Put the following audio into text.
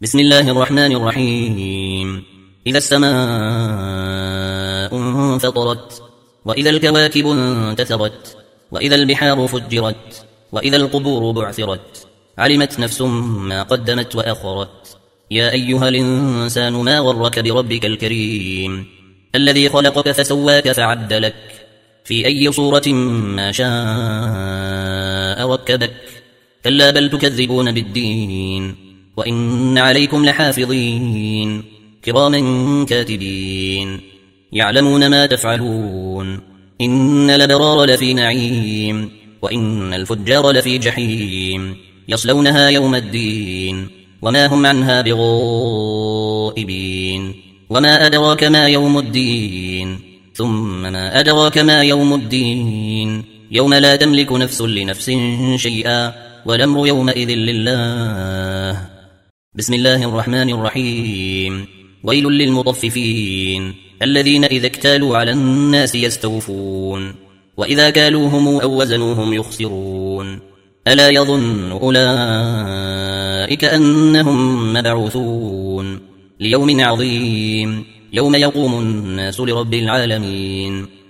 بسم الله الرحمن الرحيم. إذا السماء انفطرت، وإذا الكواكب انتثرت، وإذا البحار فجرت، وإذا القبور بعثرت، علمت نفس ما قدمت وأخرت. يا أيها الإنسان ما غرك بربك الكريم الذي خلقك فسواك فعدلك في أي صورة ما شاء ركبك. كلا بل تكذبون بالدين، وإن عليكم لحافظين كراما كاتبين يعلمون ما تفعلون. إن الأبرار لفي نعيم، وإن الفجار لفي جحيم، يصلونها يوم الدين وما هم عنها بغائبين. وما أدراك ما يوم الدين، ثم ما أدراك ما يوم الدين، يوم لا تملك نفس لنفس شيئا والأمر يومئذ لله. بسم الله الرحمن الرحيم. ويل للمطففين الذين إذا اكتالوا على الناس يستوفون، وإذا كالوهم أو وزنوهم يخسرون. ألا يظن أولئك أنهم مبعوثون ليوم عظيم، يوم يقوم الناس لرب العالمين.